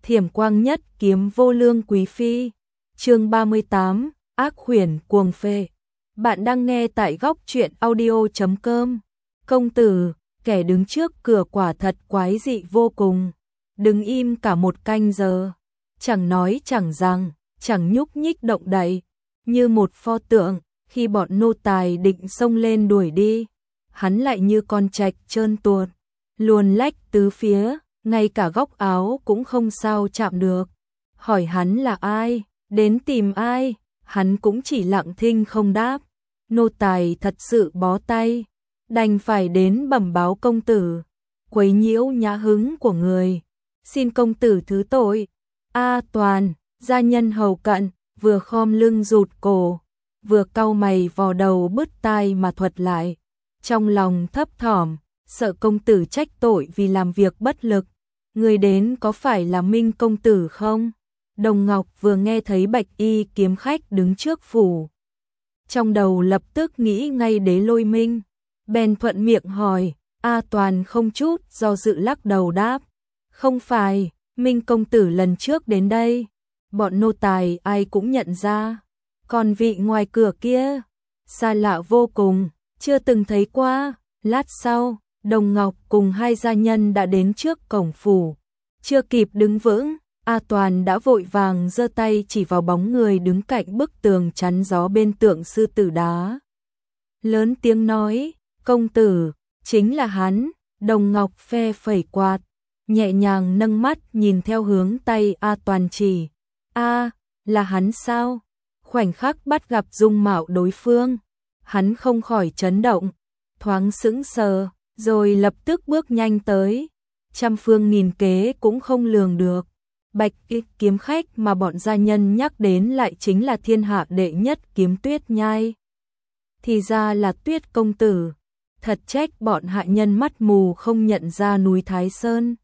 Thiểm quang nhất kiếm vô lương quý phi. Chương 38, ác khuyển cuồng phê. Bạn đang nghe tại góc truyện audio.com. Công tử, kẻ đứng trước cửa quả thật quái dị vô cùng. Đứng im cả một canh giờ, chẳng nói chẳng rằng, chẳng nhúc nhích động đậy, như một pho tượng. Khi bọn nô tài định xông lên đuổi đi, hắn lại như con trạch trơn tuột, luồn lách tứ phía, ngay cả góc áo cũng không sao chạm được. Hỏi hắn là ai, đến tìm ai, hắn cũng chỉ lặng thinh không đáp. Nô tài thật sự bó tay, đành phải đến bẩm báo công tử, quấy nhiễu nhã hứng của người, xin công tử thứ tội. A Toàn, gia nhân hầu cận, vừa khom lưng rụt cổ, vừa cau mày vò đầu bứt tai mà thuật lại, trong lòng thấp thỏm, sợ công tử trách tội vì làm việc bất lực. Người đến có phải là Minh công tử không? Đồng Ngọc vừa nghe thấy bạch y kiếm khách đứng trước phủ, trong đầu lập tức nghĩ ngay đến Lôi Minh, bèn thuận miệng hỏi. A Toàn không chút do dự lắc đầu đáp, không phải, Minh công tử lần trước đến đây, bọn nô tài ai cũng nhận ra, còn vị ngoài cửa kia, xa lạ vô cùng, chưa từng thấy qua. Lát sau, Đồng Ngọc cùng hai gia nhân đã đến trước cổng phủ, chưa kịp đứng vững, A Toàn đã vội vàng giơ tay chỉ vào bóng người đứng cạnh bức tường chắn gió bên tượng sư tử đá. Lớn tiếng nói, công tử, chính là hắn. Đồng Ngọc phe phẩy quạt, nhẹ nhàng nâng mắt nhìn theo hướng tay A Toàn chỉ. A, là hắn sao? Khoảnh khắc bắt gặp dung mạo đối phương, hắn không khỏi chấn động, thoáng sững sờ, rồi lập tức bước nhanh tới. Trăm phương nghìn kế cũng không lường được, bạch y kiếm khách mà bọn gia nhân nhắc đến lại chính là thiên hạ đệ nhất kiếm Tuyết Nhai. Thì ra là Tuyết công tử, thật trách bọn hạ nhân mắt mù không nhận ra núi Thái Sơn.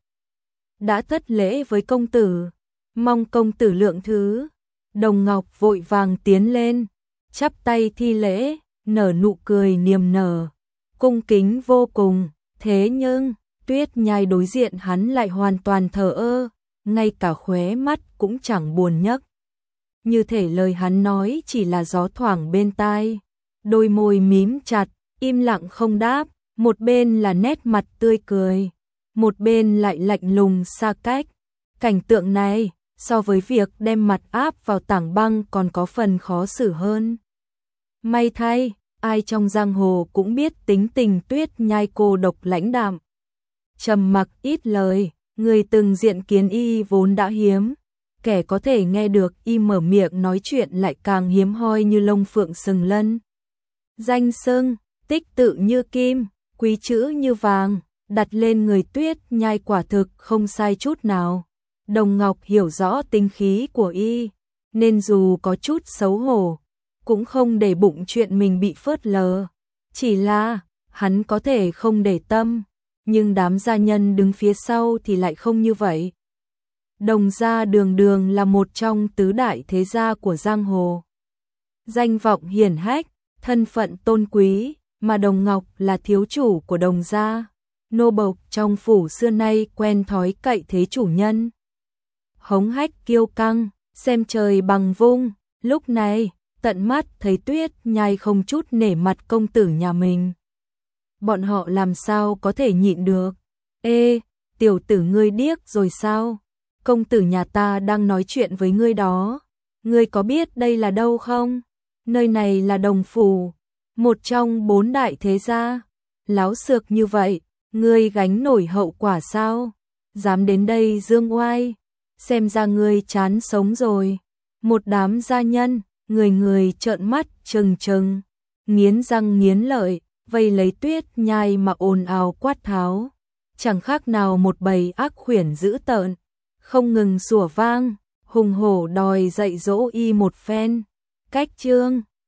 Đã thất lễ với công tử, mong công tử lượng thứ. Đồng Ngọc vội vàng tiến lên, chắp tay thi lễ, nở nụ cười niềm nở, cung kính vô cùng. Thế nhưng, Tuyết Nhai đối diện hắn lại hoàn toàn thờ ơ, ngay cả khóe mắt cũng chẳng buồn nhấc. Như thể lời hắn nói chỉ là gió thoảng bên tai, đôi môi mím chặt, im lặng không đáp, một bên là nét mặt tươi cười, một bên lại lạnh lùng xa cách. Cảnh tượng này, so với việc đem mặt áp vào tảng băng còn có phần khó xử hơn. May thay, ai trong giang hồ cũng biết tính tình Tuyết Nhai cô độc lãnh đạm, trầm mặc ít lời. Người từng diện kiến y vốn đã hiếm, kẻ có thể nghe được y mở miệng nói chuyện lại càng hiếm hoi như lông phượng sừng lân. Danh xưng, tích tự như kim, quý chữ như vàng, đặt lên người Tuyết Nhai quả thực không sai chút nào. Đồng Ngọc hiểu rõ tính khí của y, nên dù có chút xấu hổ, cũng không để bụng chuyện mình bị phớt lờ. Chỉ là, hắn có thể không để tâm, nhưng đám gia nhân đứng phía sau thì lại không như vậy. Đồng gia đường đường là một trong tứ đại thế gia của giang hồ, danh vọng hiển hách, thân phận tôn quý, mà Đồng Ngọc là thiếu chủ của Đồng gia. Nô bộc trong phủ xưa nay quen thói cậy thế chủ nhân, hống hách kiêu căng, xem trời bằng vung. Lúc này, tận mắt thấy Tuyết Nhai không chút nể mặt công tử nhà mình, bọn họ làm sao có thể nhịn được. Ê, tiểu tử ngươi điếc rồi sao? Công tử nhà ta đang nói chuyện với ngươi đó. Ngươi có biết đây là đâu không? Nơi này là Đồng phủ, một trong 4 đại thế gia. Láo xược như vậy, ngươi gánh nổi hậu quả sao? Dám đến đây dương oai, xem ra ngươi chán sống rồi. Một đám gia nhân, người người trợn mắt trừng trừng, nghiến răng nghiến lợi, vây lấy Tuyết Nhai mà ồn ào quát tháo, chẳng khác nào một bầy ác khuyển dữ tợn, không ngừng sủa vang, hùng hổ đòi dạy dỗ y một phen. Cách chương